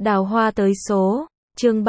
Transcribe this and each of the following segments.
Đào hoa tới số, chương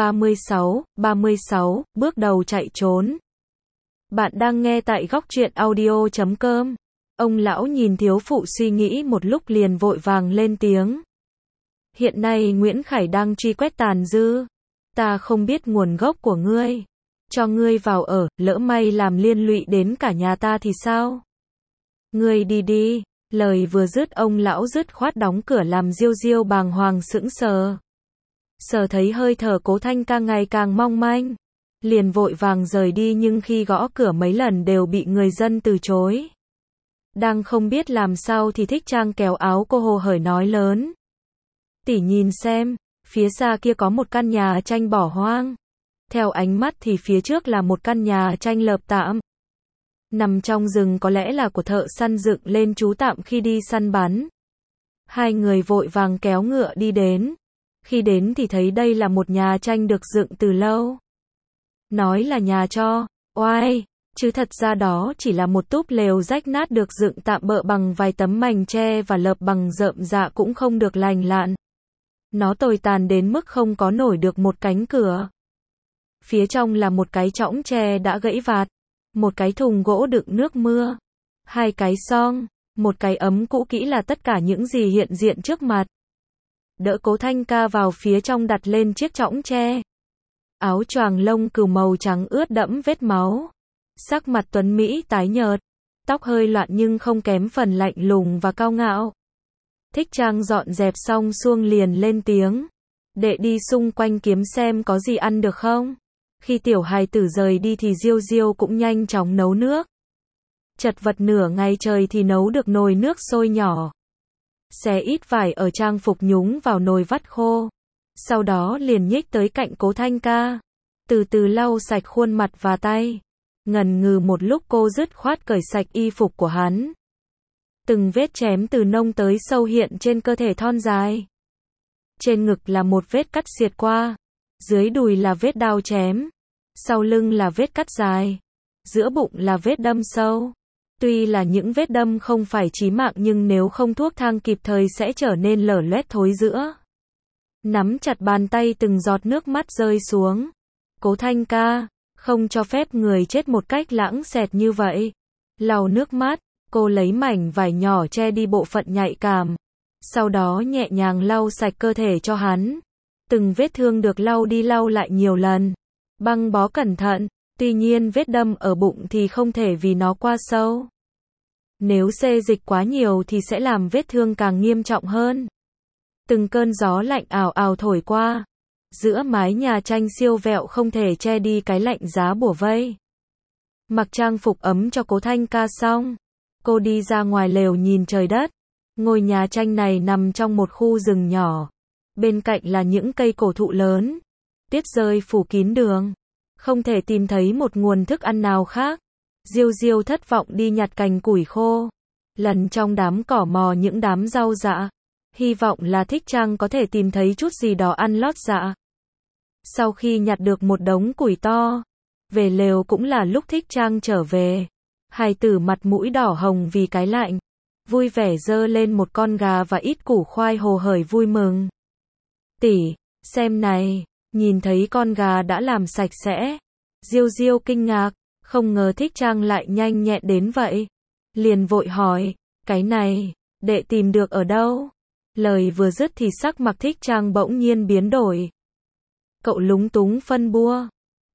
36, bước đầu chạy trốn. Bạn đang nghe tại góc truyện audio.com. Ông lão nhìn thiếu phụ suy nghĩ một lúc liền vội vàng lên tiếng. Hiện nay Nguyễn Khải đang truy quét tàn dư. Ta không biết nguồn gốc của ngươi. Cho ngươi vào ở, lỡ may làm liên lụy đến cả nhà ta thì sao? Ngươi đi đi. Lời vừa dứt ông lão dứt khoát đóng cửa làm Diêu Diêu bàng hoàng sững sờ. Sờ thấy hơi thở Cố Thanh Ca ngày càng mong manh. Liền vội vàng rời đi nhưng khi gõ cửa mấy lần đều bị người dân từ chối. Đang không biết làm sao thì Thích Trang kéo áo cô hồ hởi nói lớn. Tỷ nhìn xem, phía xa kia có một căn nhà tranh bỏ hoang. Theo ánh mắt thì phía trước là một căn nhà tranh lợp tạm. Nằm trong rừng có lẽ là của thợ săn dựng lên trú tạm khi đi săn bắn. Hai người vội vàng kéo ngựa đi đến. Khi đến thì thấy đây là một nhà tranh được dựng từ lâu. Nói là nhà cho, oai, chứ thật ra đó chỉ là một túp lều rách nát được dựng tạm bợ bằng vài tấm mành tre và lợp bằng rơm rạ cũng không được lành lặn. Nó tồi tàn đến mức không có nổi được một cánh cửa. Phía trong là một cái chõng tre đã gãy vạt, một cái thùng gỗ đựng nước mưa, hai cái xoong, một cái ấm cũ kỹ là tất cả những gì hiện diện trước mặt. Đỡ Cố Thanh Ca vào phía trong đặt lên chiếc chõng tre. Áo choàng lông cừu màu trắng ướt đẫm vết máu. Sắc mặt tuấn mỹ tái nhợt, tóc hơi loạn nhưng không kém phần lạnh lùng và cao ngạo. Thích Trang dọn dẹp xong xuông liền lên tiếng. Đệ đi xung quanh kiếm xem có gì ăn được không? Khi tiểu hài tử rời đi thì Diêu Diêu cũng nhanh chóng nấu nước. Chật vật nửa ngày trời thì nấu được nồi nước sôi nhỏ. Xé ít vải ở trang phục nhúng vào nồi vắt khô. Sau đó liền nhích tới cạnh Cố Thanh Ca. Từ từ lau sạch khuôn mặt và tay. Ngần ngừ một lúc cô dứt khoát cởi sạch y phục của hắn. Từng vết chém từ nông tới sâu hiện trên cơ thể thon dài. Trên ngực là một vết cắt xiệt qua. Dưới đùi là vết đao chém. Sau lưng là vết cắt dài. Giữa bụng là vết đâm sâu. Tuy là những vết đâm không phải chí mạng nhưng nếu không thuốc thang kịp thời sẽ trở nên lở loét thối rữa. Nắm chặt bàn tay từng giọt nước mắt rơi xuống. Cố Thanh Ca, không cho phép người chết một cách lãng xẹt như vậy. Lau nước mắt, cô lấy mảnh vải nhỏ che đi bộ phận nhạy cảm. Sau đó nhẹ nhàng lau sạch cơ thể cho hắn. Từng vết thương được lau đi lau lại nhiều lần. Băng bó cẩn thận, tuy nhiên vết đâm ở bụng thì không thể vì nó quá sâu. Nếu xê dịch quá nhiều thì sẽ làm vết thương càng nghiêm trọng hơn. Từng cơn gió lạnh ào ào thổi qua. Giữa mái nhà tranh siêu vẹo không thể che đi cái lạnh giá bủa vây. Mặc trang phục ấm cho Cố Thanh Ca xong. Cô đi ra ngoài lều nhìn trời đất. Ngôi nhà tranh này nằm trong một khu rừng nhỏ. Bên cạnh là những cây cổ thụ lớn. Tuyết rơi phủ kín đường. Không thể tìm thấy một nguồn thức ăn nào khác. Diêu Diêu thất vọng đi nhặt cành củi khô. Lần trong đám cỏ mò những đám rau dại. Hy vọng là Thích Trang có thể tìm thấy chút gì đó ăn lót dạ. Sau khi nhặt được một đống củi to, về lều cũng là lúc Thích Trang trở về. Hài tử mặt mũi đỏ hồng vì cái lạnh. Vui vẻ giơ lên một con gà và ít củ khoai hồ hởi vui mừng. Tỷ, xem này, nhìn thấy con gà đã làm sạch sẽ. Diêu Diêu kinh ngạc, không ngờ Thích Trang lại nhanh nhẹn đến vậy. Liền vội hỏi, cái này, đệ tìm được ở đâu? Lời vừa dứt thì sắc mặt Thích Trang bỗng nhiên biến đổi. Cậu lúng túng phân bua.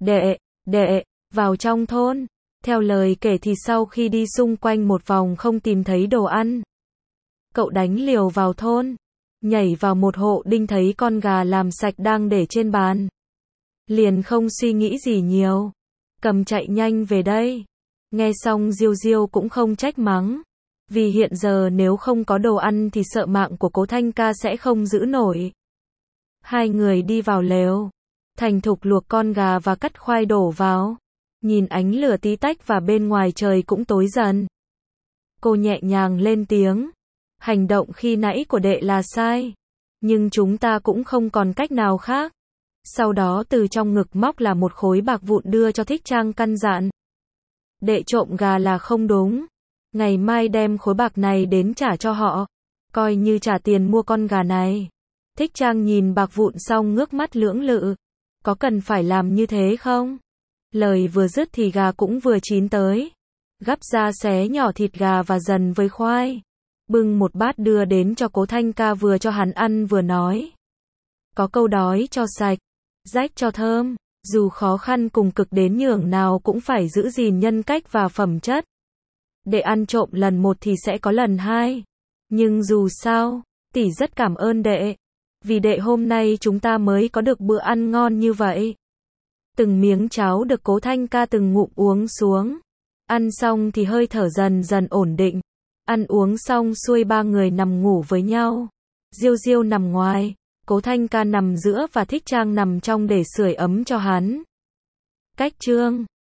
Đệ, vào trong thôn. Theo lời kể thì sau khi đi xung quanh một vòng không tìm thấy đồ ăn. Cậu đánh liều vào thôn. Nhảy vào một hộ đinh thấy con gà làm sạch đang để trên bàn. Liền không suy nghĩ gì nhiều. Cầm chạy nhanh về đây. Nghe xong Diêu Diêu cũng không trách mắng. Vì hiện giờ nếu không có đồ ăn thì sợ mạng của Cố Thanh Ca sẽ không giữ nổi. Hai người đi vào lều. Thành thục luộc con gà và cắt khoai đổ vào. Nhìn ánh lửa tí tách và bên ngoài trời cũng tối dần. Cô nhẹ nhàng lên tiếng. Hành động khi nãy của đệ là sai. Nhưng chúng ta cũng không còn cách nào khác. Sau đó từ trong ngực móc là một khối bạc vụn đưa cho Thích Trang căn dặn. Đệ trộm gà là không đúng. Ngày mai đem khối bạc này đến trả cho họ. Coi như trả tiền mua con gà này. Thích Trang nhìn bạc vụn xong ngước mắt lưỡng lự. Có cần phải làm như thế không? Lời vừa dứt thì gà cũng vừa chín tới. Gắp ra xé nhỏ thịt gà và dần với khoai. Bưng một bát đưa đến cho Cố Thanh Ca, vừa cho hắn ăn vừa nói. Có câu đói cho sạch, rách cho thơm. Dù khó khăn cùng cực đến nhường nào cũng phải giữ gìn nhân cách và phẩm chất. Để ăn trộm lần một thì sẽ có lần hai. Nhưng dù sao, tỷ rất cảm ơn đệ. Vì đệ hôm nay chúng ta mới có được bữa ăn ngon như vậy. Từng miếng cháo được Cố Thanh Ca từng ngụm uống xuống. Ăn xong thì hơi thở dần dần ổn định. Ăn uống xong xuôi ba người nằm ngủ với nhau. Diêu Diêu nằm ngoài, Cố Thanh Ca nằm giữa và Thích Trang nằm trong để sưởi ấm cho hắn. Cách chương